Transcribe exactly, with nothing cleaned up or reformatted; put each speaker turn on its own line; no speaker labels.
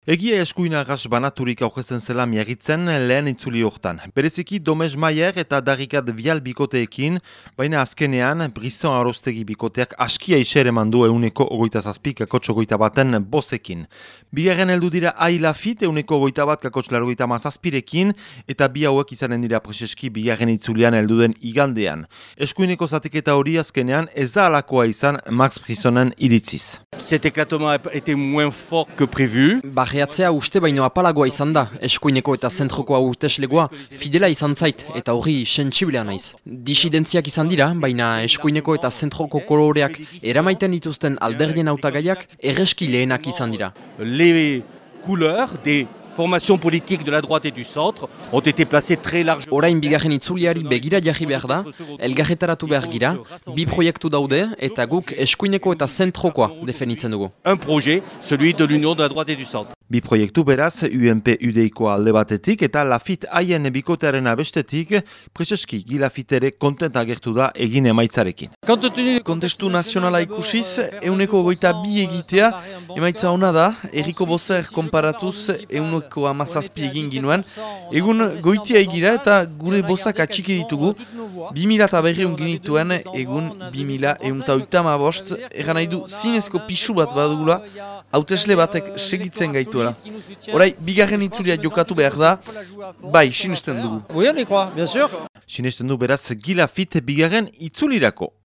Egia eskuin agas banaturik aurkezen zela miagitzen lehen itzuli hortan. Bereziki Domes Maier eta Darrikat Vial bikoteekin, baina azkenean Brisson Arostegi bikoteak askia isere mandu euneko ogoita zazpik kakotx ogoita baten bozekin. Bigarren heldu dira Ailafit euneko ogoita bat kakotx larogeita mazazpirekin eta bi hauek izanen dira preseski bigarren itzulian heldu den igandean. Eskuineko zatiketa hori azkenean ez da alakoa izan Max Brissonen iritziz.
Cet éclatement a été moins fort que prévu.
Barreatzea uste baino apalagoa izan da, eskuineko eta zentrokoa urteslegoa fidela izan zait eta hori sentsiblea naiz. Disidentziak izan dira, baina eskuineko eta zentroko koloreak eramaiten dituzten alderdien hautagaiak erreski lehenak izan dira.
Les couleurs des formations politiques de la droite et du centre ont été placées très largement.
Orain bigarren itzuliari begira jarri behar da, elgarretaratu behar gira, bi proiektu daude eta guk eskuineko eta zentrokoa definitzen dugu.
Un projet, celui de l'Union de la droite et du centre.
Bi proiektu beraz, U M P U D Ikoa alde batetik eta Lafit haien bikotearen abestetik, preseski Gilafitere kontent agertu da egin emaitzarekin.
Kontestu nazionala ikusiz, euneko goita bi egitea, emaitza ona da, erriko bozer konparatuz euneko amazazpi egin ginuen, egun goitia egira eta gure bozak atxiki ditugu, bi mila eta berreun ginituen, egun bi mila eunta oitama bost, egan nahi du zinezko pixu bat badugula, hautesle batek segitzen gaituela. Horai, bigarren itzulia jokatu behar da, bai, sinesten dugu.
Sinesten du beraz Gilafit bigarren itzulirako.